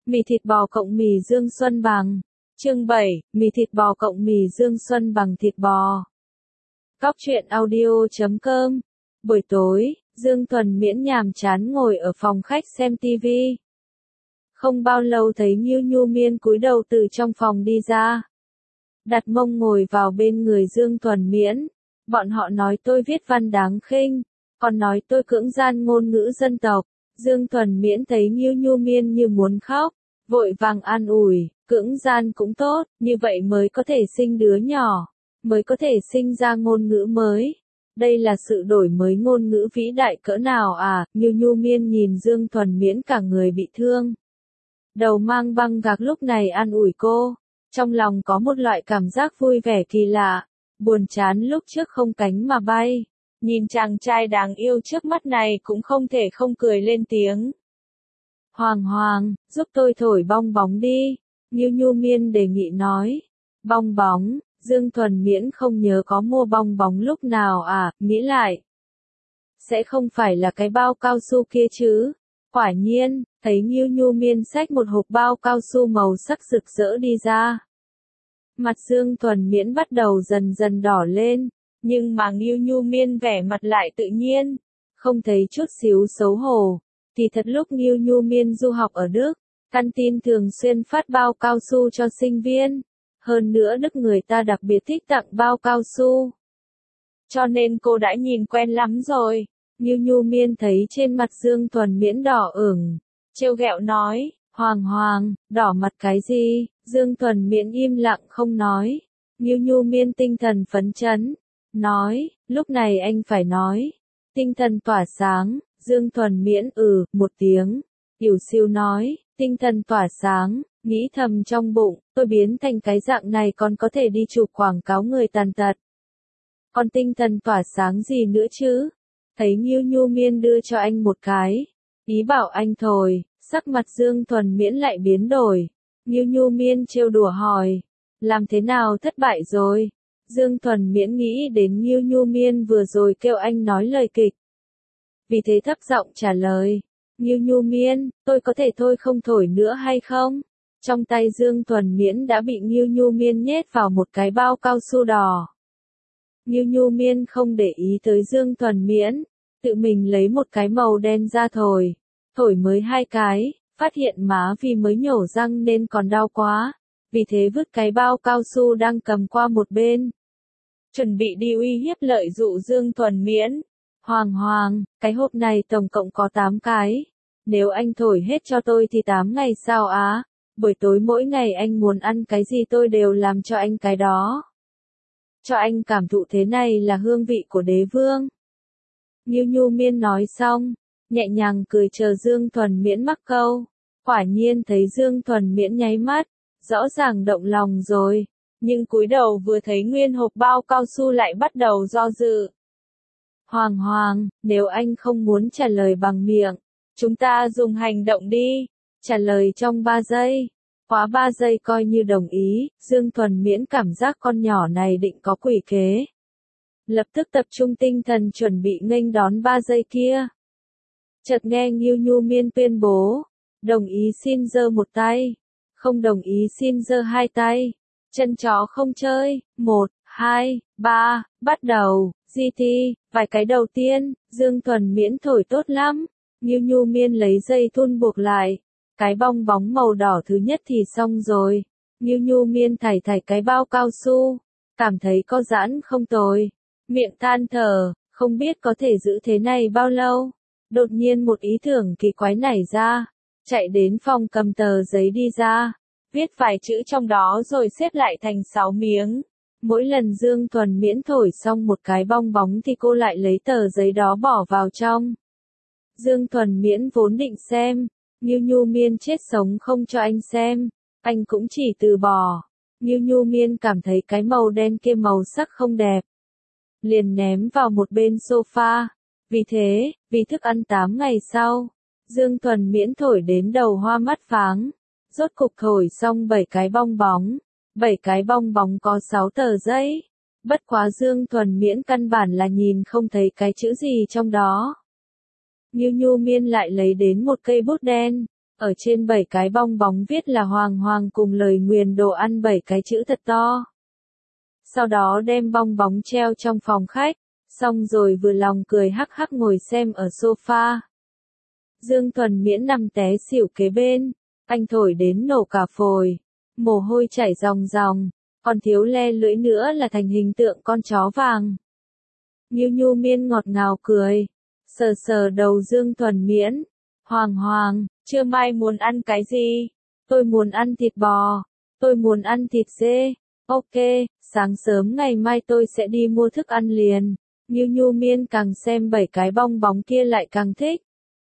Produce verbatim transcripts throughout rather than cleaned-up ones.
Mì thịt bò cộng mì Dương Xuân bằng. Chương bảy, mì thịt bò cộng mì Dương Xuân bằng thịt bò. Cóc truyện audio chấm com. Buổi tối, Dương Thuần Miễn nhàm chán ngồi ở phòng khách xem tivi. Không bao lâu thấy Nhiêu Nhu Miên cúi đầu từ trong phòng đi ra. Đặt mông ngồi vào bên người Dương Thuần Miễn. Bọn họ nói tôi viết văn đáng khinh, còn nói tôi cưỡng gian ngôn ngữ dân tộc. Dương Thuần Miễn thấy Nhiêu Nhu Miên như muốn khóc, vội vàng an ủi, cưỡng gian cũng tốt, như vậy mới có thể sinh đứa nhỏ, mới có thể sinh ra ngôn ngữ mới. Đây là sự đổi mới ngôn ngữ vĩ đại cỡ nào à? Nhiêu Nhu Miên nhìn Dương Thuần Miễn cả người bị thương, đầu mang băng gạc lúc này an ủi cô, trong lòng có một loại cảm giác vui vẻ kỳ lạ, buồn chán lúc trước không cánh mà bay. Nhìn chàng trai đáng yêu trước mắt này cũng không thể không cười lên tiếng. Hoàng Hoàng, giúp tôi thổi bong bóng đi, Nhiêu Nhu Miên đề nghị nói. Bong bóng, Dương Thuần Miễn không nhớ có mua bong bóng lúc nào à, nghĩ lại. Sẽ không phải là cái bao cao su kia chứ. Quả nhiên, thấy Nhiêu Nhu Miên xách một hộp bao cao su màu sắc rực rỡ đi ra. Mặt Dương Thuần Miễn bắt đầu dần dần đỏ lên. Nhưng mà Nhiêu Nhu Miên vẻ mặt lại tự nhiên, không thấy chút xíu xấu hổ. Thì thật lúc Nhiêu Nhu Miên du học ở Đức, căn tin thường xuyên phát bao cao su cho sinh viên. Hơn nữa Đức người ta đặc biệt thích tặng bao cao su. Cho nên cô đã nhìn quen lắm rồi. Nhiêu Nhu Miên thấy trên mặt Dương Thuần Miễn đỏ ửng, trêu ghẹo nói, Hoàng Hoàng, đỏ mặt cái gì? Dương Thuần Miễn im lặng không nói. Nhiêu Nhu Miên tinh thần phấn chấn, nói, lúc này anh phải nói. Tinh thần tỏa sáng, Dương Thuần Miễn ừ, một tiếng. Yểu Siêu nói, tinh thần tỏa sáng, nghĩ thầm trong bụng, tôi biến thành cái dạng này còn có thể đi chụp quảng cáo người tàn tật. Còn tinh thần tỏa sáng gì nữa chứ? Thấy Nhiêu Nhu Miên đưa cho anh một cái, ý bảo anh thổi, sắc mặt Dương Thuần Miễn lại biến đổi. Nhiêu Nhu Miên trêu đùa hỏi, làm thế nào thất bại rồi? Dương Thuần Miễn nghĩ đến Nhiêu Nhu Miên vừa rồi kêu anh nói lời kịch. Vì thế thấp giọng trả lời, Nhiêu Nhu Miên, tôi có thể thôi không thổi nữa hay không? Trong tay Dương Thuần Miễn đã bị Nhiêu Nhu Miên nhét vào một cái bao cao su đỏ. Nhiêu Nhu Miên không để ý tới Dương Thuần Miễn, tự mình lấy một cái màu đen ra thổi. Thổi mới hai cái, phát hiện má vì mới nhổ răng nên còn đau quá. Vì thế vứt cái bao cao su đang cầm qua một bên. Chuẩn bị đi uy hiếp lợi dụ Dương Thuần Miễn. Hoàng Hoàng, cái hộp này tổng cộng có tám cái. Nếu anh thổi hết cho tôi thì tám ngày sao á? Buổi tối mỗi ngày anh muốn ăn cái gì tôi đều làm cho anh cái đó. Cho anh cảm thụ thế này là hương vị của đế vương. Nhiêu Nhu Miên nói xong, nhẹ nhàng cười chờ Dương Thuần Miễn mắc câu. Quả nhiên thấy Dương Thuần Miễn nháy mắt, rõ ràng động lòng rồi. Nhưng cúi đầu vừa thấy nguyên hộp bao cao su lại bắt đầu do dự. Hoàng Hoàng, nếu anh không muốn trả lời bằng miệng, chúng ta dùng hành động đi. Trả lời trong ba giây. Quá ba giây coi như đồng ý, Dương Thuần Miễn cảm giác con nhỏ này định có quỷ kế. Lập tức tập trung tinh thần chuẩn bị nghênh đón ba giây kia. Chợt nghe Nhiêu Nhu Miên tuyên bố, đồng ý xin giơ một tay, không đồng ý xin giơ hai tay. Chân chó không chơi, một, hai, ba, bắt đầu, giê tê, vài cái đầu tiên, Dương Thuần Miễn thổi tốt lắm. Nhiêu Nhu Miên lấy dây thun buộc lại. Cái bong bóng màu đỏ thứ nhất thì xong rồi. Nhiêu Nhu Miên thảy thảy cái bao cao su, cảm thấy có giãn không tồi. Miệng than thở, không biết có thể giữ thế này bao lâu. Đột nhiên một ý tưởng kỳ quái nảy ra. Chạy đến phòng cầm tờ giấy đi ra. Viết vài chữ trong đó rồi xếp lại thành sáu miếng. Mỗi lần Dương Thuần Miễn thổi xong một cái bong bóng thì cô lại lấy tờ giấy đó bỏ vào trong. Dương Thuần Miễn vốn định xem. Nhiêu Nhu Miên chết sống không cho anh xem. Anh cũng chỉ từ bỏ. Nhiêu Nhu Miên cảm thấy cái màu đen kia màu sắc không đẹp. Liền ném vào một bên sofa. Vì thế, vì thức ăn tám ngày sau, Dương Thuần Miễn thổi đến đầu hoa mắt váng. Rốt cục thổi xong bảy cái bong bóng. bảy cái bong bóng có sáu tờ giấy. Bất quá Dương Thuần Miễn căn bản là nhìn không thấy cái chữ gì trong đó. Nhiêu Nhu Miên lại lấy đến một cây bút đen, Ở trên bảy cái bong bóng viết là Hoàng Hoàng cùng lời nguyền đồ ăn bảy cái chữ thật to. Sau đó đem bong bóng treo trong phòng khách, xong rồi vừa lòng cười hắc hắc ngồi xem ở sofa. Dương Thuần Miễn nằm té xỉu kế bên, anh thổi đến nổ cả phổi, mồ hôi chảy ròng ròng, còn thiếu le lưỡi nữa là thành hình tượng con chó vàng. Nhiêu Nhu Miên ngọt ngào cười, sờ sờ đầu Dương Thuần Miễn, Hoàng Hoàng, trưa mai muốn ăn cái gì? Tôi muốn ăn thịt bò, tôi muốn ăn thịt dê. Ok, sáng sớm ngày mai tôi sẽ đi mua thức ăn liền. Nhiêu Nhu Miên càng xem bảy cái bong bóng kia lại càng thích.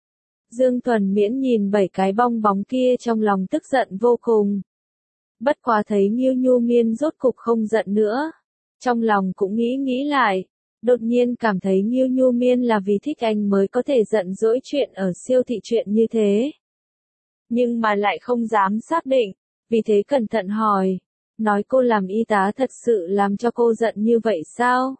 Dương Thuần Miễn nhìn bảy cái bong bóng kia trong lòng tức giận vô cùng. Bất quá thấy Nhiêu Nhu Miên rốt cục không giận nữa. Trong lòng cũng nghĩ nghĩ lại, đột nhiên cảm thấy Nhiêu Nhu Miên là vì thích anh mới có thể giận dỗi chuyện ở siêu thị chuyện như thế. Nhưng mà lại không dám xác định, vì thế cẩn thận hỏi, nói cô làm y tá thật sự làm cho cô giận như vậy sao?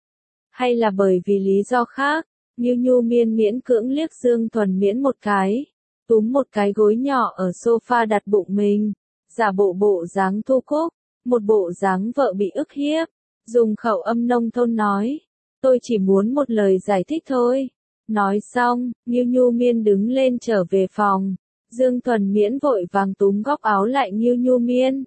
Hay là bởi vì lý do khác? Nhiêu Nhu Miên miễn cưỡng liếc Dương Thuần Miễn một cái, túm một cái gối nhỏ ở sofa đặt bụng mình, giả bộ bộ dáng thu cúc, một bộ dáng vợ bị ức hiếp, dùng khẩu âm nông thôn nói, tôi chỉ muốn một lời giải thích thôi. Nói xong, Nhiêu Nhu Miên đứng lên trở về phòng, Dương Thuần Miễn vội vàng túm góc áo lại Nhiêu Nhu Miên.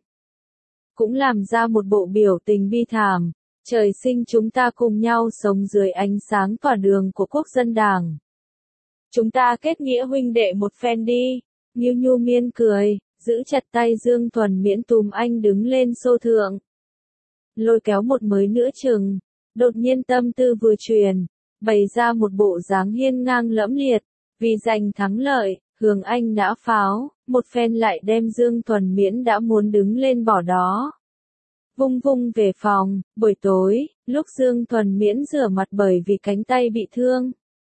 Cũng làm ra một bộ biểu tình bi thảm. Trời sinh chúng ta cùng nhau sống dưới ánh sáng tỏa đường của quốc dân đảng. Chúng ta kết nghĩa huynh đệ một phen đi. Nhiêu Nhu Miên cười, giữ chặt tay Dương Thuần Miễn túm anh đứng lên xô thượng. Lôi kéo một mới nữa chừng, đột nhiên tâm tư vừa truyền, bày ra một bộ dáng hiên ngang lẫm liệt, vì giành thắng lợi, hướng anh đã pháo, một phen lại đem Dương Thuần Miễn đã muốn đứng lên bỏ đó. Vung vung về phòng, buổi tối, lúc Dương Thuần Miễn rửa mặt bởi vì cánh tay bị thương.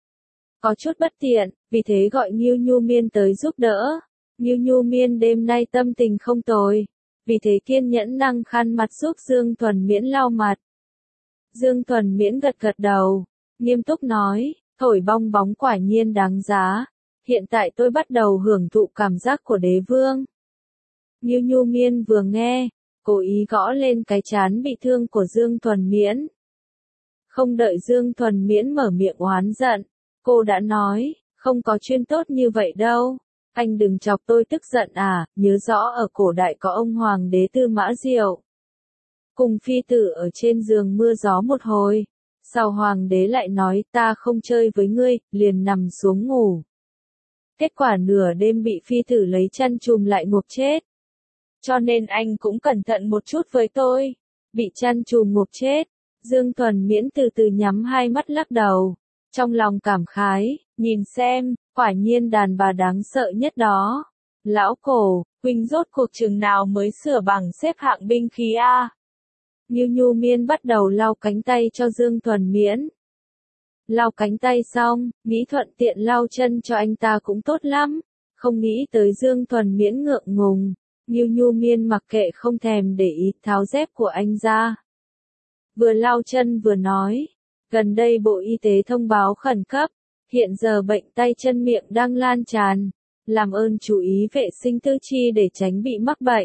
Có chút bất tiện, vì thế gọi Nhiêu Nhu Miên tới giúp đỡ. Nhiêu Nhu Miên đêm nay tâm tình không tồi, vì thế kiên nhẫn năng khăn mặt giúp Dương Thuần Miễn lau mặt. Dương Thuần Miễn gật gật đầu, nghiêm túc nói, thổi bong bóng quả nhiên đáng giá, hiện tại tôi bắt đầu hưởng thụ cảm giác của đế vương. Nhiêu Nhu Miên vừa nghe, cố ý gõ lên cái trán bị thương của Dương Thuần Miễn. Không đợi Dương Thuần Miễn mở miệng oán giận, cô đã nói, không có chuyên tốt như vậy đâu. Anh đừng chọc tôi tức giận à, nhớ rõ ở cổ đại có ông hoàng đế Tư Mã Diệu. Cùng phi tử ở trên giường mưa gió một hồi, sau hoàng đế lại nói ta không chơi với ngươi, liền nằm xuống ngủ. Kết quả nửa đêm bị phi tử lấy chăn chùm lại ngộp chết. Cho nên anh cũng cẩn thận một chút với tôi. Bị chăn chùm ngộp chết. Dương Thuần Miễn từ từ nhắm hai mắt lắc đầu. Trong lòng cảm khái, nhìn xem, quả nhiên đàn bà đáng sợ nhất đó. Lão cổ, huynh rốt cuộc chừng nào mới sửa bằng xếp hạng binh khí a? Nhiêu Nhu Miên bắt đầu lau cánh tay cho Dương Thuần Miễn. Lau cánh tay xong, nghĩ thuận tiện lau chân cho anh ta cũng tốt lắm. Không nghĩ tới Dương Thuần Miễn ngượng ngùng. Nhiêu Nhu Miên mặc kệ không thèm để ý tháo dép của anh ra. Vừa lau chân vừa nói, gần đây Bộ Y tế thông báo khẩn cấp, hiện giờ bệnh tay chân miệng đang lan tràn, làm ơn chú ý vệ sinh tư chi để tránh bị mắc bệnh.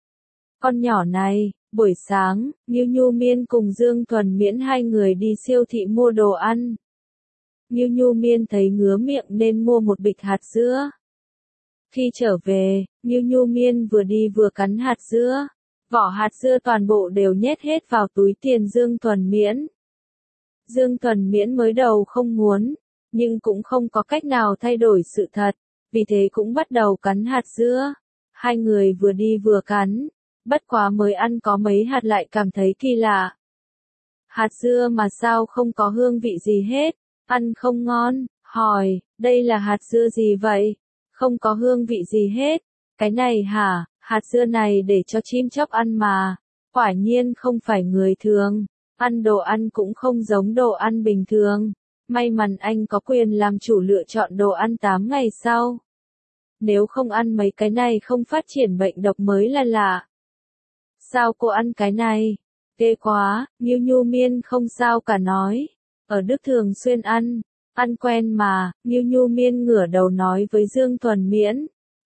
Con nhỏ này, buổi sáng, Nhiêu Nhu Miên cùng Dương Thuần Miễn hai người đi siêu thị mua đồ ăn. Nhiêu Nhu Miên thấy ngứa miệng nên mua một bịch hạt dưa. Khi trở về, Nhiêu Nhu Miên vừa đi vừa cắn hạt dưa, vỏ hạt dưa toàn bộ đều nhét hết vào túi tiền Dương Thuần Miễn. Dương Thuần Miễn mới đầu không muốn, nhưng cũng không có cách nào thay đổi sự thật, vì thế cũng bắt đầu cắn hạt dưa. Hai người vừa đi vừa cắn, bất quá mới ăn có mấy hạt lại cảm thấy kỳ lạ. Hạt dưa mà sao không có hương vị gì hết, ăn không ngon, hỏi, đây là hạt dưa gì vậy? Không có hương vị gì hết. Cái này hả, hạt dưa này để cho chim chóc ăn mà. Quả nhiên không phải người thường. Ăn đồ ăn cũng không giống đồ ăn bình thường. May mắn anh có quyền làm chủ lựa chọn đồ ăn tám ngày sau. Nếu không ăn mấy cái này không phát triển bệnh độc mới là lạ. Sao cô ăn cái này? Ghê quá, Nhiêu Nhu Miên không sao cả nói. Ở Đức thường xuyên ăn. Ăn quen mà, Nhiêu Nhu Miên ngửa đầu nói với Dương Thuần Miễn.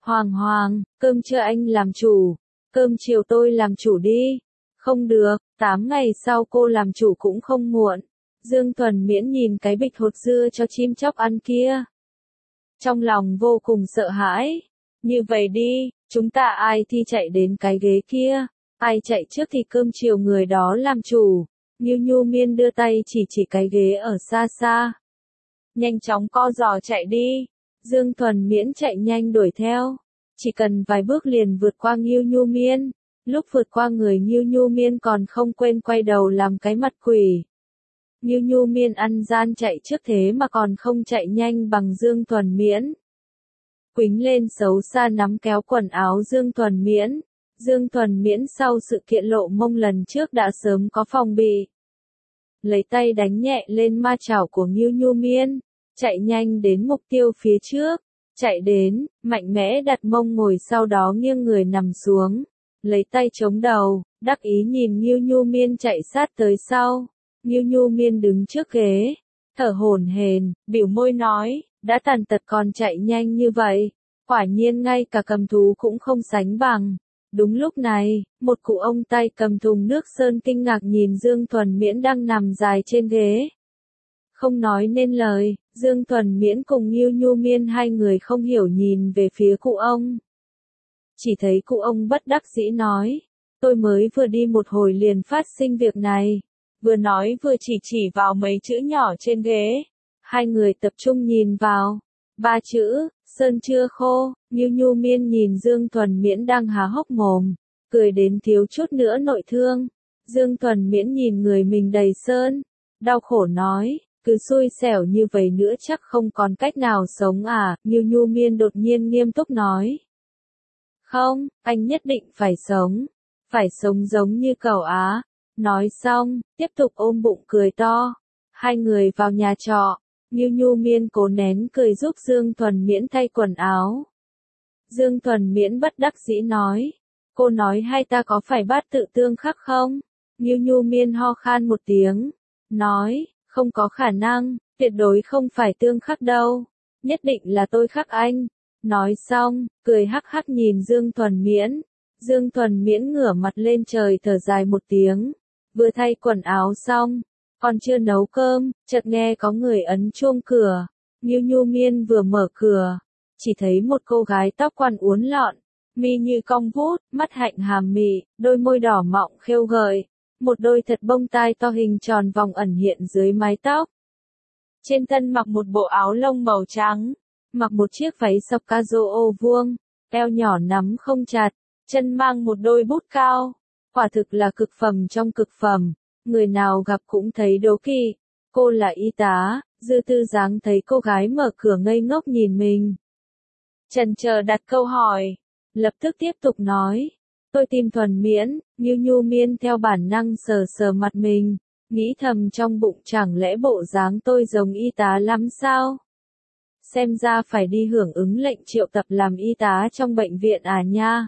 Hoàng Hoàng, cơm trưa anh làm chủ, cơm chiều tôi làm chủ đi. Không được, tám ngày sau cô làm chủ cũng không muộn. Dương Thuần Miễn nhìn cái bịch hột dưa cho chim chóc ăn kia. Trong lòng vô cùng sợ hãi. Như vậy đi, chúng ta ai thi chạy đến cái ghế kia, ai chạy trước thì cơm chiều người đó làm chủ. Như Nhu Miên đưa tay chỉ chỉ cái ghế ở xa xa. Nhanh chóng co giò chạy đi. Dương Thuần Miễn chạy nhanh đuổi theo. Chỉ cần vài bước liền vượt qua Ngưu Nhu Miên. Lúc vượt qua người Ngưu Nhu Miên còn không quên quay đầu làm cái mặt quỷ. Ngưu Nhu Miên ăn gian chạy trước thế mà còn không chạy nhanh bằng Dương Thuần Miễn. Quýnh lên xấu xa nắm kéo quần áo Dương Thuần Miễn. Dương Thuần Miễn sau sự kiện lộ mông lần trước đã sớm có phòng bị. Lấy tay đánh nhẹ lên ma chảo của Ngưu Nhu Miên, chạy nhanh đến mục tiêu phía trước, chạy đến, mạnh mẽ đặt mông ngồi sau đó nghiêng người nằm xuống, lấy tay chống đầu, đắc ý nhìn Ngưu Nhu Miên chạy sát tới sau. Ngưu Nhu Miên đứng trước ghế, thở hổn hển, bĩu môi nói, đã tàn tật còn chạy nhanh như vậy, quả nhiên ngay cả cầm thú cũng không sánh bằng. Đúng lúc này, một cụ ông tay cầm thùng nước sơn kinh ngạc nhìn Dương Thuần Miễn đang nằm dài trên ghế. Không nói nên lời, Dương Thuần Miễn cùng Ngưu Nhu Miên hai người không hiểu nhìn về phía cụ ông. Chỉ thấy cụ ông bất đắc dĩ nói, tôi mới vừa đi một hồi liền phát sinh việc này. Vừa nói vừa chỉ chỉ vào mấy chữ nhỏ trên ghế. Hai người tập trung nhìn vào. Ba chữ, sơn chưa khô. Ngưu Nhu Miên nhìn Dương Thuần Miễn đang há hốc mồm, cười đến thiếu chút nữa nội thương. Dương Thuần Miễn nhìn người mình đầy sơn, đau khổ nói, cứ xui xẻo như vậy nữa chắc không còn cách nào sống à. Ngưu Nhu Miên đột nhiên nghiêm túc nói. Không, anh nhất định phải sống. Phải sống giống như cậu á. Nói xong, tiếp tục ôm bụng cười to. Hai người vào nhà trọ. Ngưu Nhu Miên cố nén cười giúp Dương Thuần Miễn thay quần áo. Dương Thuần Miễn bất đắc dĩ nói. Cô nói hai ta có phải bát tự tương khắc không? Ngưu Nhu Miên ho khan một tiếng. Nói, không có khả năng, tuyệt đối không phải tương khắc đâu. Nhất định là tôi khắc anh. Nói xong, cười hắc hắc nhìn Dương Thuần Miễn. Dương Thuần Miễn ngửa mặt lên trời thở dài một tiếng. Vừa thay quần áo xong, còn chưa nấu cơm, chợt nghe có người ấn chuông cửa. Ngưu Nhu Miên vừa mở cửa, chỉ thấy một cô gái tóc quăn uốn lọn, mi như cong vút, mắt hạnh hàm mị, đôi môi đỏ mọng khêu gợi, một đôi thật bông tai to hình tròn vòng ẩn hiện dưới mái tóc. Trên thân mặc một bộ áo lông màu trắng, mặc một chiếc váy sọc casual ô vuông, eo nhỏ nắm không chặt, chân mang một đôi bút cao. Quả thực là cực phẩm trong cực phẩm, người nào gặp cũng thấy đố kỵ. Cô là y tá. Dư Tư Giáng thấy cô gái mở cửa ngây ngốc nhìn mình, chần chờ đặt câu hỏi, lập tức tiếp tục nói, tôi tìm Thuần Miễn. Ngưu Nhu Miên theo bản năng sờ sờ mặt mình, nghĩ thầm trong bụng chẳng lẽ bộ dáng tôi giống y tá lắm sao? Xem ra phải đi hưởng ứng lệnh triệu tập làm y tá trong bệnh viện à nha.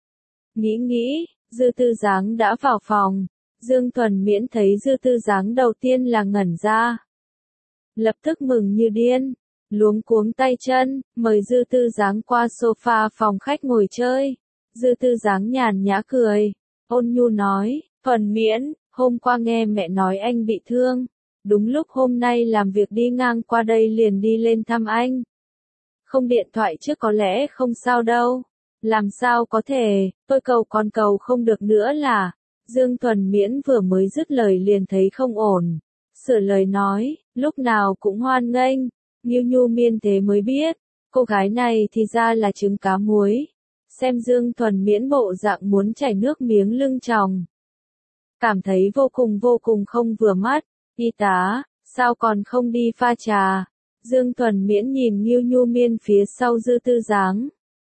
Nghĩ nghĩ, Dư Tư Giáng đã vào phòng. Dương Thuần Miễn thấy Dư Tư Giáng đầu tiên là ngẩn ra. Lập tức mừng như điên, luống cuống tay chân, mời Dư Tư Giáng qua sofa phòng khách ngồi chơi. Dư Tư Giáng nhàn nhã cười, ôn nhu nói, Thuần Miễn, hôm qua nghe mẹ nói anh bị thương. Đúng lúc hôm nay làm việc đi ngang qua đây liền đi lên thăm anh. Không điện thoại trước có lẽ không sao đâu. Làm sao có thể, tôi cầu còn cầu không được nữa là. Dương Thuần Miễn vừa mới dứt lời liền thấy không ổn. Sửa lời nói, lúc nào cũng hoan nghênh. Ngưu Nhu Miên thế mới biết, cô gái này thì ra là trứng cá muối. Xem Dương Thuần Miễn bộ dạng muốn chảy nước miếng lưng tròng. Cảm thấy vô cùng vô cùng không vừa mắt. Y tá, sao còn không đi pha trà? Dương Thuần Miễn nhìn Ngưu Nhu Miên phía sau Dư Tư Giáng.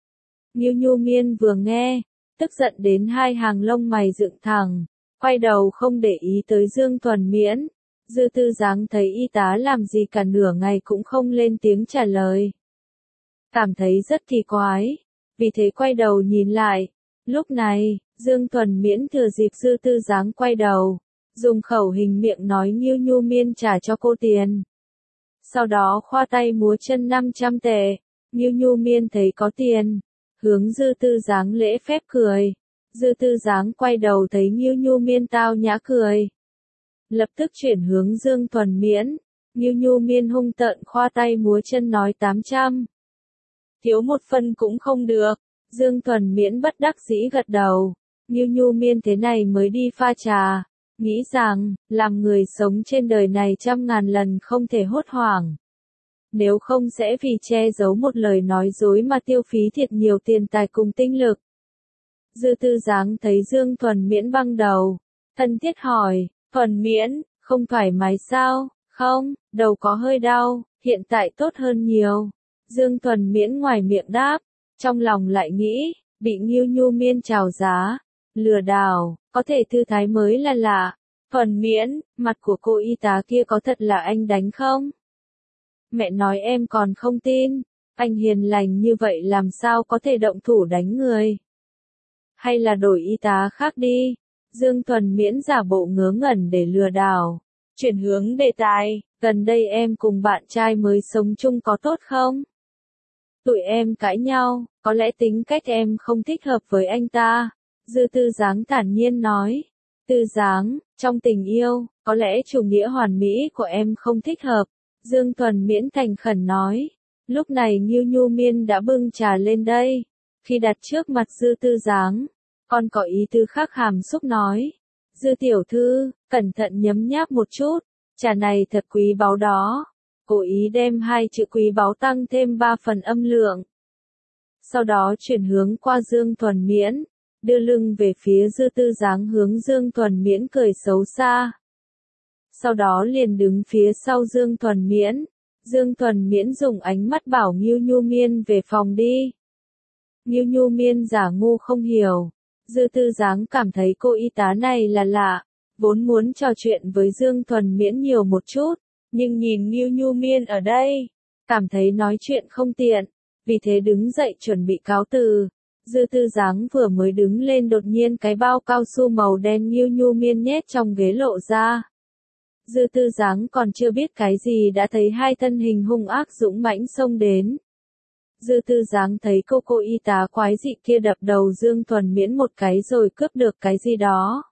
Ngưu Nhu Miên vừa nghe, tức giận đến hai hàng lông mày dựng thẳng, quay đầu không để ý tới Dương Thuần Miễn. Dư Tư Giáng thấy y tá làm gì cả nửa ngày cũng không lên tiếng trả lời. Cảm thấy rất kỳ quái, vì thế quay đầu nhìn lại. Lúc này, Dương Thuần Miễn thừa dịp Dư Tư Giáng quay đầu, dùng khẩu hình miệng nói Ngưu Nhu Miên trả cho cô tiền. Sau đó khoa tay múa chân năm trăm tệ, Ngưu Nhu Miên thấy có tiền, hướng Dư Tư Giáng lễ phép cười. Dư Tư Giáng quay đầu thấy Ngưu Nhu Miên tao nhã cười. Lập tức chuyển hướng Dương Thuần Miễn. Ngưu Nhu Miên hung tợn khoa tay múa chân nói tám trăm. Thiếu một phân cũng không được. Dương Thuần Miễn bất đắc dĩ gật đầu. Ngưu Nhu Miên thế này mới đi pha trà. Nghĩ rằng, làm người sống trên đời này trăm ngàn lần không thể hốt hoảng. Nếu không sẽ vì che giấu một lời nói dối mà tiêu phí thiệt nhiều tiền tài cùng tinh lực. Dư Tư Giáng thấy Dương Thuần Miễn băng đầu. Thân thiết hỏi, Thuần Miễn, không thoải mái sao? Không, đầu có hơi đau, hiện tại tốt hơn nhiều. Dương Thuần Miễn ngoài miệng đáp, trong lòng lại nghĩ, bị Ngưu Nhu Miên chào giá, lừa đảo, có thể thư thái mới là lạ. Thuần Miễn, mặt của cô y tá kia có thật là anh đánh không? Mẹ nói em còn không tin, anh hiền lành như vậy làm sao có thể động thủ đánh người? Hay là đổi y tá khác đi? Dương Thuần Miễn giả bộ ngớ ngẩn để lừa đảo. Chuyển hướng đề tài, gần đây em cùng bạn trai mới sống chung có tốt không? Tụi em cãi nhau, có lẽ tính cách em không thích hợp với anh ta. Dư Tư Giáng thản nhiên nói. Tư Giáng, trong tình yêu, có lẽ chủ nghĩa hoàn mỹ của em không thích hợp. Dương Thuần Miễn thành khẩn nói. Lúc này Ngưu Nhu Miên đã bưng trà lên đây. Khi đặt trước mặt Dư Tư Giáng, còn có ý tư khác hàm xúc nói. Dư tiểu thư, cẩn thận nhấm nháp một chút, trà này thật quý báu đó. Cố ý đem hai chữ quý báu tăng thêm ba phần âm lượng. Sau đó chuyển hướng qua Dương Thuần Miễn, đưa lưng về phía Dư Tư Giáng hướng Dương Thuần Miễn cười xấu xa. Sau đó liền đứng phía sau Dương Thuần Miễn. Dương Thuần Miễn dùng ánh mắt bảo Ngưu Nhu Miên về phòng đi. Ngưu Nhu Miên giả ngu không hiểu. Dư Tư Giáng cảm thấy cô y tá này là lạ, vốn muốn trò chuyện với Dương Thuần Miễn nhiều một chút, nhưng nhìn Ngưu Nhu Miên ở đây, cảm thấy nói chuyện không tiện, vì thế đứng dậy chuẩn bị cáo từ. Dư Tư Giáng vừa mới đứng lên đột nhiên cái bao cao su màu đen Ngưu Nhu Miên nhét trong ghế lộ ra. Dư Tư Giáng còn chưa biết cái gì đã thấy hai thân hình hung ác dũng mãnh xông đến. Dư Tư Giáng thấy cô cô y tá quái dị kia đập đầu Dương Thuần Miễn một cái rồi cướp được cái gì đó.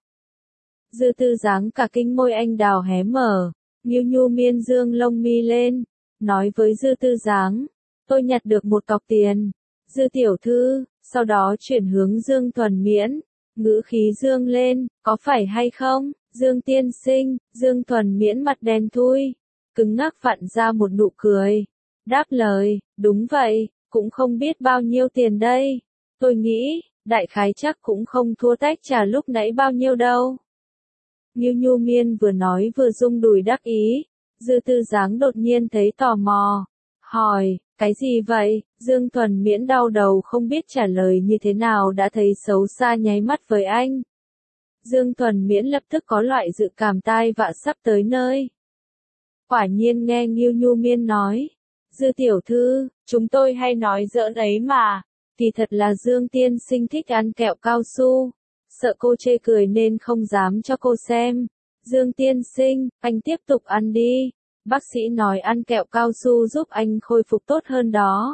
Dư Tư Giáng cả kinh môi anh đào hé mở, Ngưu Nhu Miên dương lông mi lên, nói với Dư Tư Giáng, tôi nhặt được một cọc tiền. Dư tiểu thư, sau đó chuyển hướng Dương Thuần Miễn, ngữ khí dương lên, có phải hay không? Dương tiên sinh, Dương Thuần Miễn mặt đen thui, cứng ngắc vặn ra một nụ cười, đáp lời, đúng vậy, cũng không biết bao nhiêu tiền đây. Tôi nghĩ, đại khái chắc cũng không thua tách trà lúc nãy bao nhiêu đâu. Ngưu Nhu Miên vừa nói vừa rung đùi đắc ý. Dư Tư Giáng đột nhiên thấy tò mò, hỏi, cái gì vậy? Dương Thuần Miễn đau đầu không biết trả lời như thế nào đã thấy xấu xa nháy mắt với anh. Dương Thuần Miễn lập tức có loại dự cảm tai vạ sắp tới nơi. Quả nhiên nghe Ngưu Nhu Miên nói, Dư tiểu thư, chúng tôi hay nói giỡn ấy mà, kỳ thật là Dương tiên sinh thích ăn kẹo cao su, sợ cô chê cười nên không dám cho cô xem. Dương tiên sinh, anh tiếp tục ăn đi, bác sĩ nói ăn kẹo cao su giúp anh khôi phục tốt hơn đó.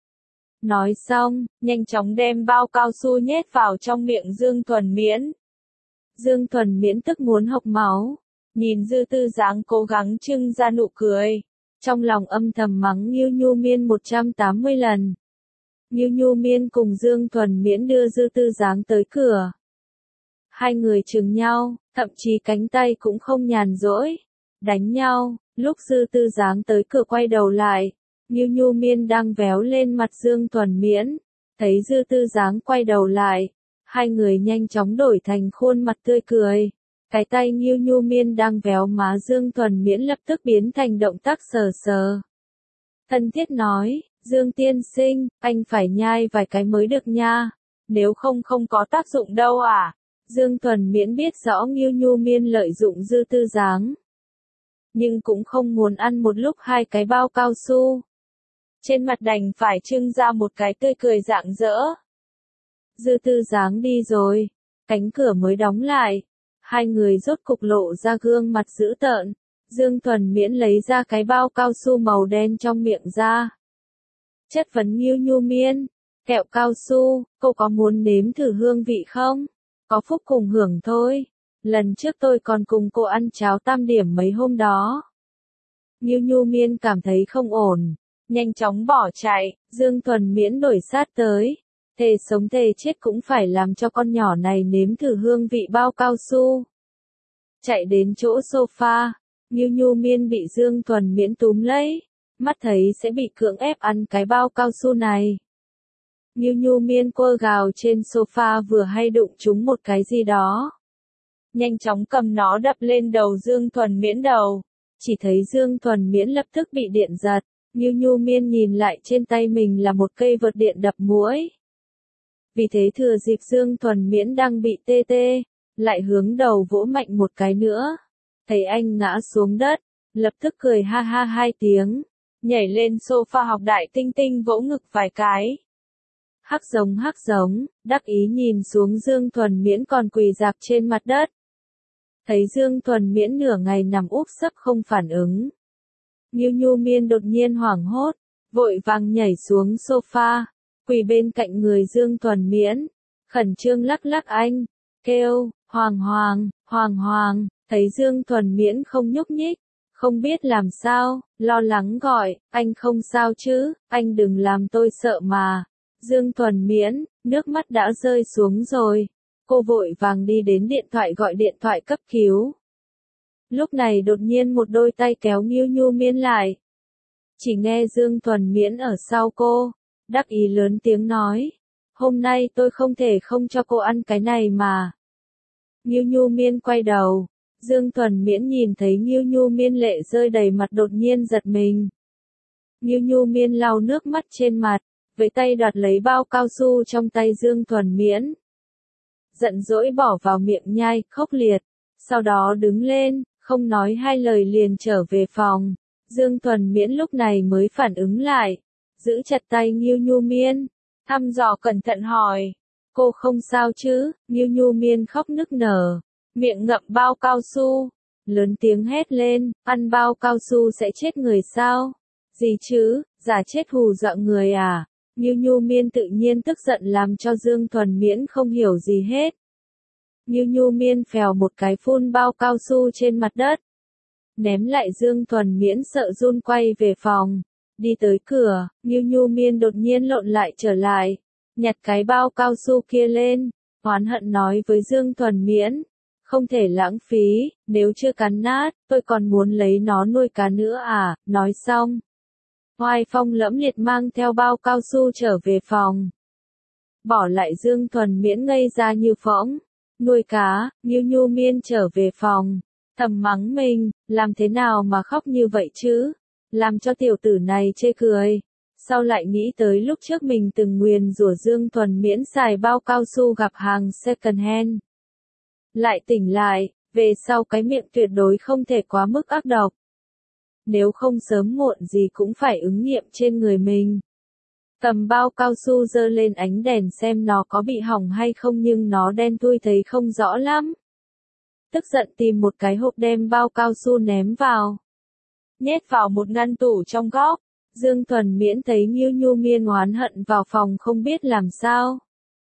Nói xong, nhanh chóng đem bao cao su nhét vào trong miệng Dương Thuần Miễn. Dương Thuần Miễn tức muốn hộc máu, nhìn Dư Tư Giáng cố gắng trưng ra nụ cười, trong lòng âm thầm mắng Ngưu Nhu Miên một trăm tám mươi lần. Ngưu Nhu Miên cùng Dương Thuần Miễn đưa Dư Tư Giáng tới cửa. Hai người chừng nhau, thậm chí cánh tay cũng không nhàn rỗi, đánh nhau. Lúc Dư Tư Giáng tới cửa quay đầu lại, Ngưu Nhu Miên đang véo lên mặt Dương Thuần Miễn, thấy Dư Tư Giáng quay đầu lại, hai người nhanh chóng đổi thành khuôn mặt tươi cười. Cái tay Ngưu Nhu Miên đang véo má Dương Thuần Miễn lập tức biến thành động tác sờ sờ. Thân thiết nói, Dương tiên sinh, anh phải nhai vài cái mới được nha, nếu không không có tác dụng đâu à. Dương Thuần Miễn biết rõ Ngưu Nhu Miên lợi dụng Dư Tư Giáng, nhưng cũng không muốn ăn một lúc hai cái bao cao su. Trên mặt đành phải trưng ra một cái tươi cười rạng rỡ. Dư Tư Giáng đi rồi, cánh cửa mới đóng lại, hai người rốt cục lộ ra gương mặt dữ tợn. Dương Thuần Miễn lấy ra cái bao cao su màu đen trong miệng ra, chất vấn Ngưu Nhu Miên, Kẹo cao su, cô có muốn nếm thử hương vị không? Có phúc cùng hưởng thôi. Lần trước tôi còn cùng cô ăn cháo tam điểm mấy hôm đó. Ngưu Nhu Miên cảm thấy không ổn, nhanh chóng bỏ chạy. Dương Thuần Miễn đuổi sát tới. Thề sống thề chết cũng phải làm cho con nhỏ này nếm thử hương vị bao cao su. Chạy đến chỗ sofa, Ngưu Nhu Miên bị Dương Thuần Miễn túm lấy, mắt thấy sẽ bị cưỡng ép ăn cái bao cao su này. Ngưu Nhu Miên quơ gào trên sofa vừa hay đụng trúng một cái gì đó. Nhanh chóng cầm nó đập lên đầu Dương Thuần Miễn đầu. Chỉ thấy Dương Thuần Miễn lập tức bị điện giật. Ngưu Nhu Miên nhìn lại trên tay mình là một cây vợt điện đập muỗi. Vì thế thừa dịp Dương Thuần Miễn đang bị tê tê, lại hướng đầu vỗ mạnh một cái nữa. Thấy anh ngã xuống đất, lập tức cười ha ha hai tiếng, nhảy lên sofa học Đại Tinh Tinh vỗ ngực vài cái. Hắc giống hắc giống, đắc ý nhìn xuống Dương Thuần Miễn còn quỳ rạp trên mặt đất. Thấy Dương Thuần Miễn nửa ngày nằm úp sấp không phản ứng. Ngưu Nhu Miên đột nhiên hoảng hốt, vội vàng nhảy xuống sofa, quỳ bên cạnh người Dương Thuần Miễn, khẩn trương lắc lắc anh, kêu, Hoàng Hoàng, Hoàng Hoàng, thấy Dương Thuần Miễn không nhúc nhích, không biết làm sao, lo lắng gọi, anh không sao chứ, anh đừng làm tôi sợ mà. Dương Thuần Miễn, nước mắt đã rơi xuống rồi. Cô vội vàng đi đến điện thoại gọi điện thoại cấp cứu. Lúc này đột nhiên một đôi tay kéo Ngưu Nhu Miên lại. Chỉ nghe Dương Thuần Miễn ở sau cô, đắc ý lớn tiếng nói, hôm nay tôi không thể không cho cô ăn cái này mà. Ngưu Nhu Miên quay đầu, Dương Thuần Miễn nhìn thấy Ngưu Nhu Miên lệ rơi đầy mặt đột nhiên giật mình. Ngưu Nhu Miên lau nước mắt trên mặt, với tay đoạt lấy bao cao su trong tay Dương Thuần Miễn. Giận dỗi bỏ vào miệng nhai, khốc liệt. Sau đó đứng lên, không nói hai lời liền trở về phòng. Dương Thuần Miễn lúc này mới phản ứng lại. Giữ chặt tay Ngưu Nhu Miên. Thăm dò cẩn thận hỏi. Cô không sao chứ? Ngưu Nhu Miên khóc nức nở. Miệng ngậm bao cao su. Lớn tiếng hét lên, ăn bao cao su sẽ chết người sao? Gì chứ, giả chết hù dọa người à? Ngưu Nhu Miên tự nhiên tức giận làm cho Dương Thuần Miễn không hiểu gì hết. Ngưu Nhu Miên phèo một cái phun bao cao su trên mặt đất. Ném lại Dương Thuần Miễn sợ run quay về phòng. Đi tới cửa, Ngưu Nhu Miên đột nhiên lộn lại trở lại. Nhặt cái bao cao su kia lên. Oán hận nói với Dương Thuần Miễn. Không thể lãng phí, nếu chưa cắn nát, tôi còn muốn lấy nó nuôi cá nữa à, nói xong. Hoài Phong lẫm liệt mang theo bao cao su trở về phòng. Bỏ lại Dương Thuần Miễn ngây ra như phỗng. Nuôi cá, Ngưu Nhu Miên trở về phòng. Thầm mắng mình, làm thế nào mà khóc như vậy chứ? Làm cho tiểu tử này chê cười. Sau lại nghĩ tới lúc trước mình từng nguyền rủa Dương Thuần Miễn xài bao cao su gặp hàng second hand. Lại tỉnh lại, về sau cái miệng tuyệt đối không thể quá mức ác độc. Nếu không sớm muộn gì cũng phải ứng nghiệm trên người mình. Cầm bao cao su giơ lên ánh đèn xem nó có bị hỏng hay không nhưng nó đen thui thấy không rõ lắm. Tức giận tìm một cái hộp đem bao cao su ném vào. Nhét vào một ngăn tủ trong góc. Dương Thuần Miễn thấy Ngưu Nhu Miên oán hận vào phòng không biết làm sao.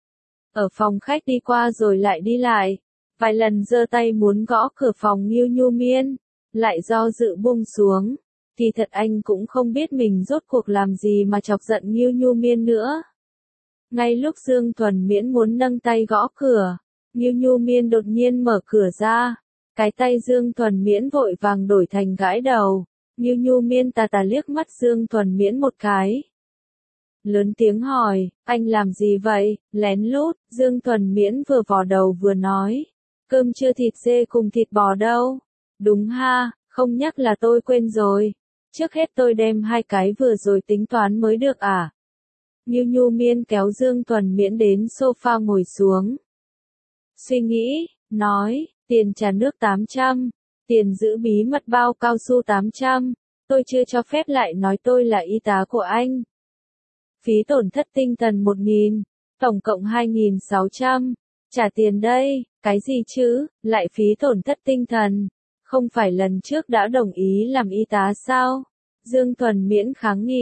Ở phòng khách đi qua rồi lại đi lại. Vài lần giơ tay muốn gõ cửa phòng Ngưu Nhu Miên. Lại do dự buông xuống. Thì thật anh cũng không biết mình rốt cuộc làm gì mà chọc giận Ngưu Nhu Miên nữa. Ngay lúc Dương Thuần Miễn muốn nâng tay gõ cửa, Ngưu Nhu Miên đột nhiên mở cửa ra. Cái tay Dương Thuần Miễn vội vàng đổi thành gãi đầu. Ngưu Nhu Miên tà tà liếc mắt Dương Thuần Miễn một cái. Lớn tiếng hỏi, anh làm gì vậy, lén lút, Dương Thuần Miễn vừa vò đầu vừa nói. Cơm trưa thịt dê cùng thịt bò đâu? Đúng ha, không nhắc là tôi quên rồi. Trước hết tôi đem hai cái vừa rồi tính toán mới được à? Ngưu Nhu Miên kéo Dương Thuần Miễn đến sofa ngồi xuống. Suy nghĩ, nói, tiền trà nước tám trăm, tiền giữ bí mật bao cao su tám trăm, tôi chưa cho phép lại nói tôi là y tá của anh. Phí tổn thất tinh thần một nghìn, tổng cộng hai nghìn sáu trăm, trả tiền đây, cái gì chứ, lại phí tổn thất tinh thần. Không phải lần trước đã đồng ý làm y tá sao? Dương Thuần Miễn kháng nghị.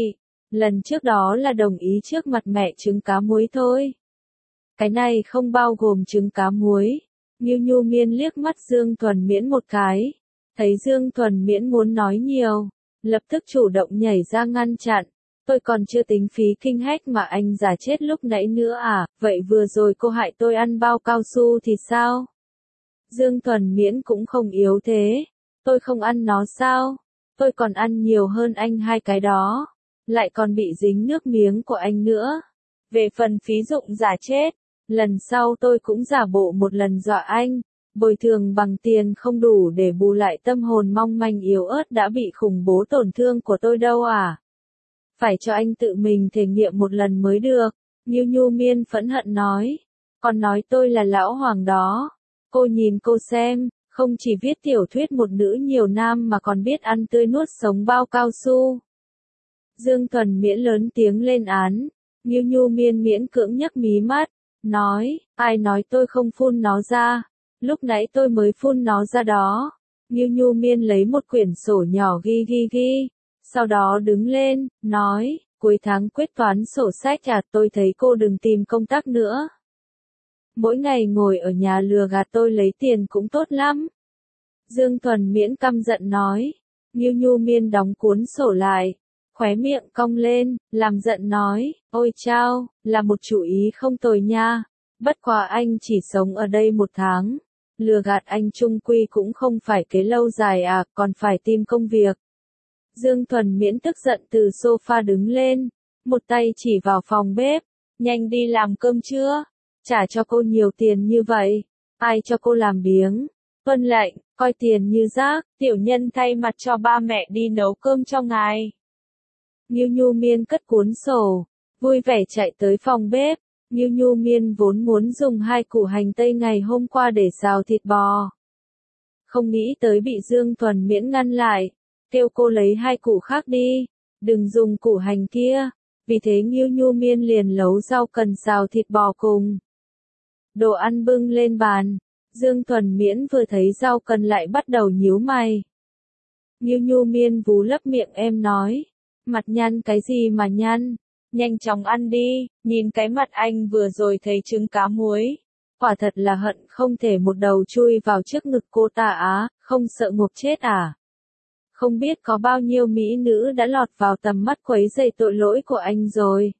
Lần trước đó là đồng ý trước mặt mẹ trứng cá muối thôi. Cái này không bao gồm trứng cá muối. Ngưu Nhu Miên liếc mắt Dương Thuần Miễn một cái. Thấy Dương Thuần Miễn muốn nói nhiều. Lập tức chủ động nhảy ra ngăn chặn. Tôi còn chưa tính phí kinh hách mà anh giả chết lúc nãy nữa à, vậy vừa rồi cô hại tôi ăn bao cao su thì sao? Dương Thuần Miễn cũng không yếu thế. Tôi không ăn nó sao? Tôi còn ăn nhiều hơn anh hai cái đó. Lại còn bị dính nước miếng của anh nữa. Về phần phí dụng giả chết, lần sau tôi cũng giả bộ một lần dọa anh. Bồi thường bằng tiền không đủ để bù lại tâm hồn mong manh yếu ớt đã bị khủng bố tổn thương của tôi đâu à. Phải cho anh tự mình thể nghiệm một lần mới được. Ngưu Nhu Miên phẫn hận nói. Còn nói tôi là lão hoàng đó. Cô nhìn cô xem, không chỉ viết tiểu thuyết một nữ nhiều nam mà còn biết ăn tươi nuốt sống bao cao su. Dương Thuần Miễn lớn tiếng lên án. Ngưu Nhu Miên miễn cưỡng nhấc mí mắt. Nói, ai nói tôi không phun nó ra. Lúc nãy tôi mới phun nó ra đó. Ngưu Nhu Miên lấy một quyển sổ nhỏ ghi ghi ghi. Sau đó đứng lên, nói, cuối tháng quyết toán sổ sách à, tôi thấy cô đừng tìm công tác nữa. Mỗi ngày ngồi ở nhà lừa gạt tôi lấy tiền cũng tốt lắm. Dương Thuần Miễn căm giận nói. Ngưu Nhu Miên đóng cuốn sổ lại. Khóe miệng cong lên, làm giận nói, ôi chao, là một chủ ý không tồi nha. Bất quá anh chỉ sống ở đây một tháng. Lừa gạt anh chung quy cũng không phải kế lâu dài à, còn phải tìm công việc. Dương Thuần Miễn tức giận từ sofa đứng lên, một tay chỉ vào phòng bếp, nhanh đi làm cơm chưa? Trả cho cô nhiều tiền như vậy, ai cho cô làm biếng? Tuân lệnh, coi tiền như rác, tiểu nhân thay mặt cho ba mẹ đi nấu cơm cho ngài. Ngưu Nhu Miên cất cuốn sổ, vui vẻ chạy tới phòng bếp. Ngưu Nhu Miên vốn muốn dùng hai củ hành tây ngày hôm qua để xào thịt bò. Không nghĩ tới bị Dương Thuần Miễn ngăn lại. Kêu cô lấy hai củ khác đi, đừng dùng củ hành kia. Vì thế Ngưu Nhu Miên liền nấu rau cần xào thịt bò cùng. Đồ ăn bưng lên bàn. Dương Thuần Miễn vừa thấy rau cần lại bắt đầu nhíu mày. Ngưu Nhu Miên vú lấp miệng em nói. Mặt nhăn cái gì mà nhăn? Nhanh chóng ăn đi, nhìn cái mặt anh vừa rồi thấy trứng cá muối. Quả thật là hận không thể một đầu chui vào trước ngực cô ta á, không sợ ngộp chết à? Không biết có bao nhiêu mỹ nữ đã lọt vào tầm mắt quấy rầy tội lỗi của anh rồi.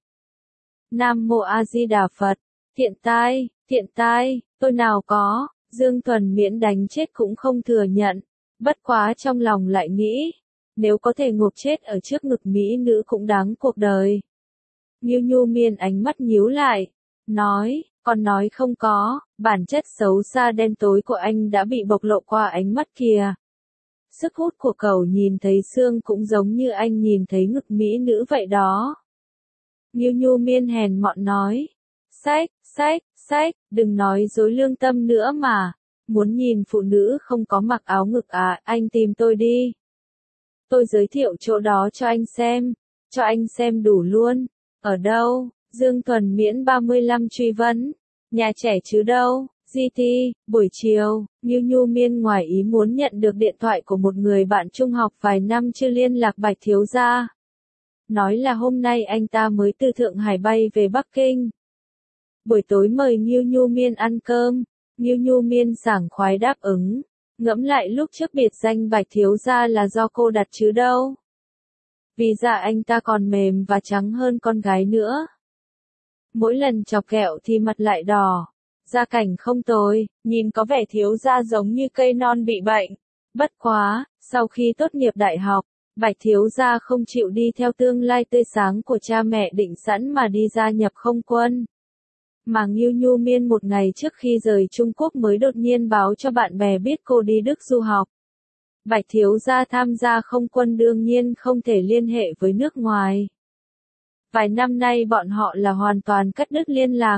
Nam Mô A Di Đà Phật. Tiện tai, tiện tai, tôi nào có. Dương Thuần Miễn đánh chết cũng không thừa nhận. Bất quá trong lòng lại nghĩ, nếu có thể ngộp chết ở trước ngực mỹ nữ cũng đáng cuộc đời. Ngưu Nhu Miên ánh mắt nhíu lại, nói, còn nói không có, bản chất xấu xa đen tối của anh đã bị bộc lộ qua ánh mắt kìa. Sức hút của cậu nhìn thấy xương cũng giống như anh nhìn thấy ngực mỹ nữ vậy đó. Ngưu Nhu Miên hèn mọn nói, sách, sách, sách, đừng nói dối lương tâm nữa mà. Muốn nhìn phụ nữ không có mặc áo ngực à, anh tìm tôi đi. Tôi giới thiệu chỗ đó cho anh xem, cho anh xem đủ luôn. Ở đâu? Dương Thuần Miễn ba mươi lăm truy vấn. Nhà trẻ chứ đâu? giê tê, buổi chiều, Ngưu Nhu Miên ngoài ý muốn nhận được điện thoại của một người bạn trung học vài năm chưa liên lạc Bạch thiếu gia. Nói là hôm nay anh ta mới từ Thượng Hải bay về Bắc Kinh. Buổi tối mời Ngưu Nhu Miên ăn cơm. Ngưu Nhu Miên sảng khoái đáp ứng. Ngẫm lại lúc trước biệt danh Bạch thiếu gia là do cô đặt chứ đâu. Vì dạ anh ta còn mềm và trắng hơn con gái nữa. Mỗi lần chọc ghẹo thì mặt lại đỏ. Gia cảnh không tồi, nhìn có vẻ thiếu gia giống như cây non bị bệnh. Bất quá, sau khi tốt nghiệp đại học, Bạch thiếu gia không chịu đi theo tương lai tươi sáng của cha mẹ định sẵn mà đi gia nhập không quân. Mà Ngưu Nhu Miên một ngày trước khi rời Trung Quốc mới đột nhiên báo cho bạn bè biết cô đi Đức du học. Bạch thiếu gia tham gia không quân đương nhiên không thể liên hệ với nước ngoài. Vài năm nay bọn họ là hoàn toàn cắt đứt liên lạc.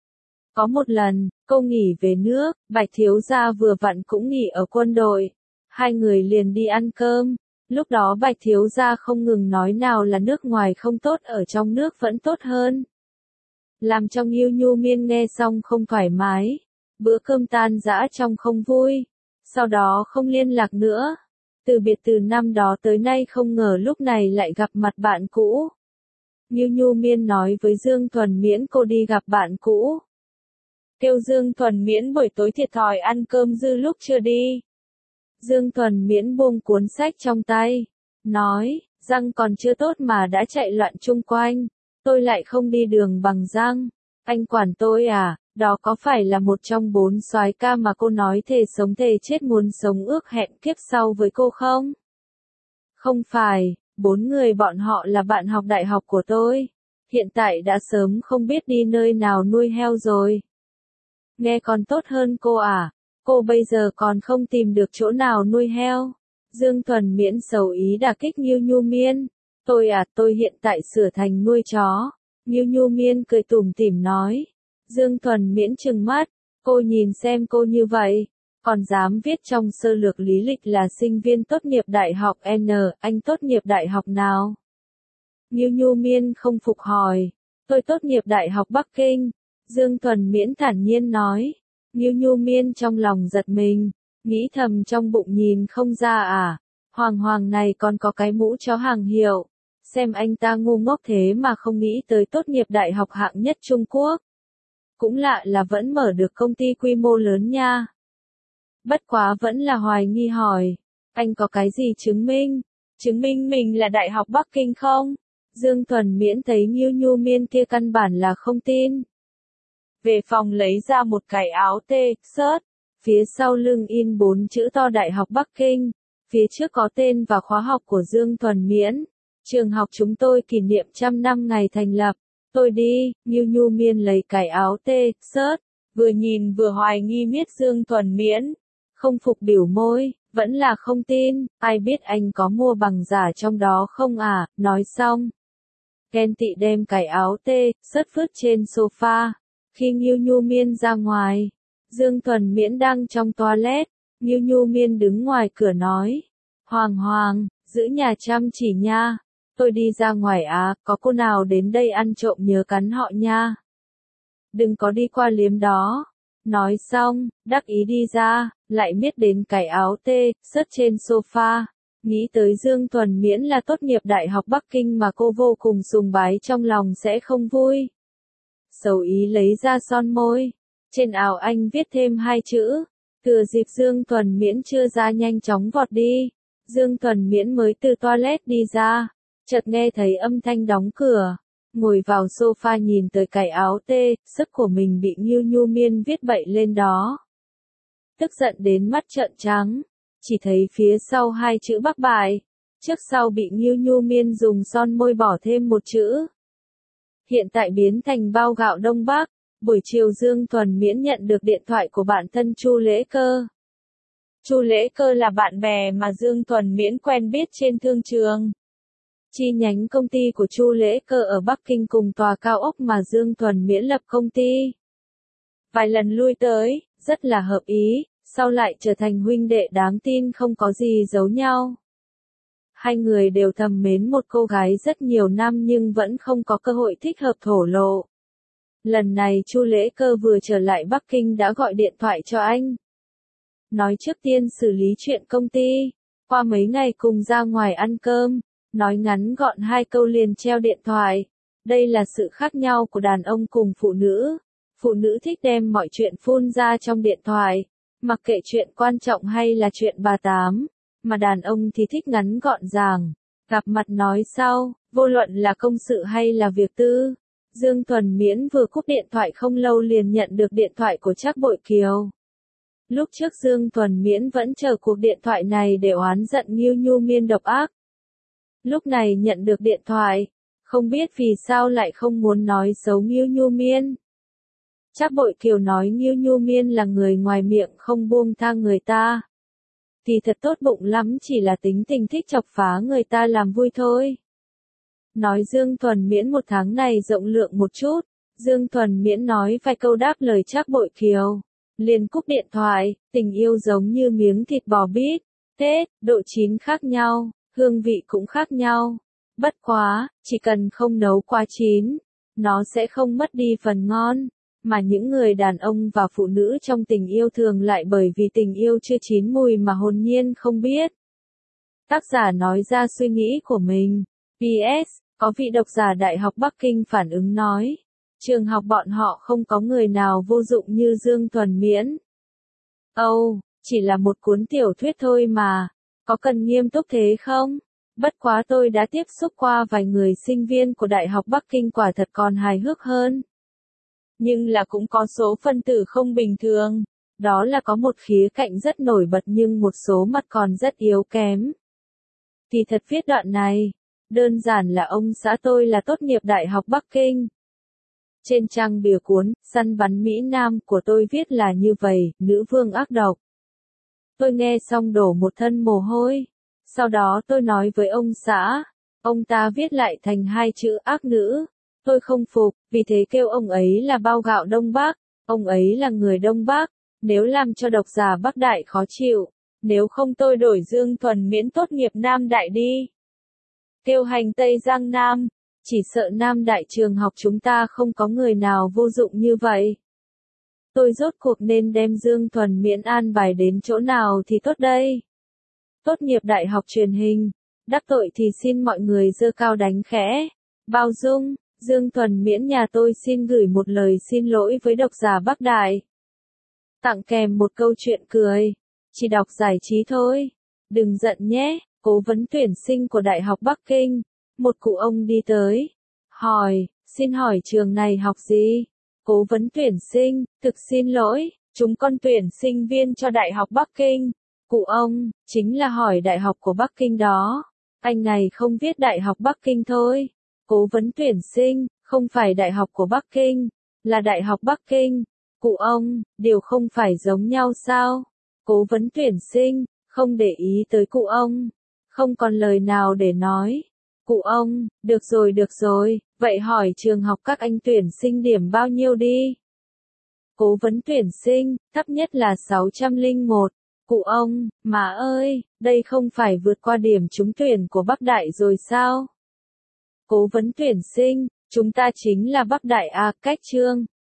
Có một lần, cô nghỉ về nước, Bạch thiếu gia vừa vặn cũng nghỉ ở quân đội. Hai người liền đi ăn cơm. Lúc đó Bạch thiếu gia không ngừng nói nào là nước ngoài không tốt ở trong nước vẫn tốt hơn. Làm cho Ngưu Nhu Miên nghe xong không thoải mái. Bữa cơm tan rã trong không vui. Sau đó không liên lạc nữa. Từ biệt từ năm đó tới nay không ngờ lúc này lại gặp mặt bạn cũ. Ngưu Nhu Miên nói với Dương Thuần Miễn cô đi gặp bạn cũ. Kêu Dương Thuần Miễn buổi tối thiệt thòi ăn cơm dư lúc chưa đi. Dương Thuần Miễn buông cuốn sách trong tay, nói, răng còn chưa tốt mà đã chạy loạn chung quanh, tôi lại không đi đường bằng răng, anh quản tôi à, đó có phải là một trong bốn soái ca mà cô nói thề sống thề chết muốn sống ước hẹn kiếp sau với cô không? Không phải, bốn người bọn họ là bạn học đại học của tôi, hiện tại đã sớm không biết đi nơi nào nuôi heo rồi. Nghe còn tốt hơn cô à, cô bây giờ còn không tìm được chỗ nào nuôi heo. Dương Thuần Miễn sầu ý đả kích Ngưu Nhu Miên. Tôi à, tôi hiện tại sửa thành nuôi chó. Ngưu Nhu Miên cười tủm tỉm nói. Dương Thuần Miễn trừng mắt, cô nhìn xem cô như vậy, còn dám viết trong sơ lược lý lịch là sinh viên tốt nghiệp đại học N, anh tốt nghiệp đại học nào? Ngưu Nhu Miên không phục hỏi, tôi tốt nghiệp đại học Bắc Kinh. Dương Thuần Miễn thản nhiên nói. Ngưu Nhu Miên trong lòng giật mình, nghĩ thầm trong bụng nhìn không ra à, Hoàng Hoàng này còn có cái mũ chó hàng hiệu, xem anh ta ngu ngốc thế mà không nghĩ tới tốt nghiệp đại học hạng nhất Trung Quốc. Cũng lạ là vẫn mở được công ty quy mô lớn nha. Bất quá vẫn là hoài nghi hỏi, anh có cái gì chứng minh, chứng minh mình là đại học Bắc Kinh không? Dương Thuần Miễn thấy Ngưu Nhu Miên kia căn bản là không tin. Về phòng lấy ra một cái áo t-shirt, phía sau lưng in bốn chữ to Đại học Bắc Kinh, phía trước có tên và khóa học của Dương Thuần Miễn. Trường học chúng tôi kỷ niệm trăm năm ngày thành lập. Tôi đi, Ngưu Nhu Miên lấy cái áo t-shirt, vừa nhìn vừa hoài nghi miết Dương Thuần Miễn. Không phục biểu môi, vẫn là không tin, ai biết anh có mua bằng giả trong đó không à, nói xong. Ghen tị đem cái áo t-shirt vứt trên sofa. Khi Ngưu Nhu Miên ra ngoài, Dương Thuần Miễn đang trong toilet, Ngưu Nhu Miên đứng ngoài cửa nói, Hoàng Hoàng, giữ nhà chăm chỉ nha, tôi đi ra ngoài á, có cô nào đến đây ăn trộm nhớ cắn họ nha. Đừng có đi qua liếm đó. Nói xong, đắc ý đi ra, lại miết đến cái áo t-shirt trên sofa, nghĩ tới Dương Thuần Miễn là tốt nghiệp Đại học Bắc Kinh mà cô vô cùng sùng bái trong lòng sẽ không vui. Sầu ý lấy ra son môi, trên áo anh viết thêm hai chữ, thừa dịp Dương Thuần Miễn chưa ra nhanh chóng vọt đi. Dương Thuần Miễn mới từ toilet đi ra, chợt nghe thấy âm thanh đóng cửa, ngồi vào sofa nhìn tới cái áo t-shirt của mình bị Ngưu Nhu Miên viết bậy lên đó. Tức giận đến mắt trợn trắng, chỉ thấy phía sau hai chữ Bắc Bài, trước sau bị Ngưu Nhu Miên dùng son môi bỏ thêm một chữ. Hiện tại biến thành bao gạo Đông Bắc. Buổi chiều Dương Thuần Miễn nhận được điện thoại của bạn thân Chu Lễ Cơ. Chu Lễ Cơ là bạn bè mà Dương Thuần Miễn quen biết trên thương trường. Chi nhánh công ty của Chu Lễ Cơ ở Bắc Kinh cùng tòa cao ốc mà Dương Thuần Miễn lập công ty. Vài lần lui tới, rất là hợp ý, sau lại trở thành huynh đệ đáng tin không có gì giấu nhau. Hai người đều thầm mến một cô gái rất nhiều năm nhưng vẫn không có cơ hội thích hợp thổ lộ. Lần này Chu Lễ Cơ vừa trở lại Bắc Kinh đã gọi điện thoại cho anh. Nói trước tiên xử lý chuyện công ty, qua mấy ngày cùng ra ngoài ăn cơm, nói ngắn gọn hai câu liền treo điện thoại. Đây là sự khác nhau của đàn ông cùng phụ nữ. Phụ nữ thích đem mọi chuyện phun ra trong điện thoại, mặc kệ chuyện quan trọng hay là chuyện bà tám, mà đàn ông thì thích ngắn gọn ràng, gặp mặt nói sau, vô luận là công sự hay là việc tư. Dương Thuần Miễn vừa cúp điện thoại không lâu liền nhận được điện thoại của Trác Bội Kiều. Lúc trước Dương Thuần Miễn vẫn chờ cuộc điện thoại này để oán giận Ngưu Nhu Miên độc ác. Lúc này nhận được điện thoại, không biết vì sao lại không muốn nói xấu Ngưu Nhu Miên. Trác Bội Kiều nói Ngưu Nhu Miên là người ngoài miệng không buông tha người ta. Thì thật tốt bụng lắm, chỉ là tính tình thích chọc phá người ta làm vui thôi. Nói Dương Thuần Miễn một tháng này rộng lượng một chút, Dương Thuần Miễn nói vài câu đáp lời Trác Bội Kiều, liền cúp điện thoại. Tình yêu giống như miếng thịt bò bít tết, độ chín khác nhau, hương vị cũng khác nhau. Bất quá, chỉ cần không nấu quá chín, nó sẽ không mất đi phần ngon. Mà những người đàn ông và phụ nữ trong tình yêu thường lại bởi vì tình yêu chưa chín mùi mà hồn nhiên không biết. Tác giả nói ra suy nghĩ của mình. pê ét Có vị độc giả Đại học Bắc Kinh phản ứng nói, trường học bọn họ không có người nào vô dụng như Dương Thuần Miễn. Âu, oh, chỉ là một cuốn tiểu thuyết thôi mà, có cần nghiêm túc thế không? Bất quá tôi đã tiếp xúc qua vài người sinh viên của Đại học Bắc Kinh quả thật còn hài hước hơn. Nhưng là cũng có số phân tử không bình thường, đó là có một khía cạnh rất nổi bật nhưng một số mặt còn rất yếu kém. Thì thật viết đoạn này, đơn giản là ông xã tôi là tốt nghiệp Đại học Bắc Kinh. Trên trang bìa cuốn, Săn bắn Mỹ Nam của tôi viết là như vậy, nữ vương ác độc. Tôi nghe xong đổ một thân mồ hôi. Sau đó tôi nói với ông xã, ông ta viết lại thành hai chữ ác nữ. Tôi không phục, vì thế kêu ông ấy là bao gạo Đông Bắc, ông ấy là người Đông Bắc, nếu làm cho độc giả Bắc Đại khó chịu, nếu không tôi đổi Dương Thuần Miễn tốt nghiệp Nam Đại đi. Kêu hành Tây Giang Nam, chỉ sợ Nam Đại trường học chúng ta không có người nào vô dụng như vậy. Tôi rốt cuộc nên đem Dương Thuần Miễn an bài đến chỗ nào thì tốt đây? Tốt nghiệp Đại học truyền hình, đắc tội thì xin mọi người giơ cao đánh khẽ, bao dung. Dương Thuần Miễn nhà tôi xin gửi một lời xin lỗi với độc giả Bắc Đại. Tặng kèm một câu chuyện cười. Chỉ đọc giải trí thôi. Đừng giận nhé. Cố vấn tuyển sinh của Đại học Bắc Kinh. Một cụ ông đi tới. Hỏi, xin hỏi trường này học gì? Cố vấn tuyển sinh, thực xin lỗi, chúng con tuyển sinh viên cho Đại học Bắc Kinh. Cụ ông, chính là hỏi Đại học của Bắc Kinh đó. Anh này không viết Đại học Bắc Kinh thôi. Cố vấn tuyển sinh, không phải Đại học của Bắc Kinh, là Đại học Bắc Kinh. Cụ ông, điều không phải giống nhau sao? Cố vấn tuyển sinh, không để ý tới cụ ông. Không còn lời nào để nói. Cụ ông, được rồi được rồi, vậy hỏi trường học các anh tuyển sinh điểm bao nhiêu đi? Cố vấn tuyển sinh, thấp nhất là sáu trăm lẻ một. Cụ ông, má ơi, đây không phải vượt qua điểm trúng tuyển của Bắc Đại rồi sao? Cố vấn tuyển sinh, chúng ta chính là Bắc Đại à, cách chương.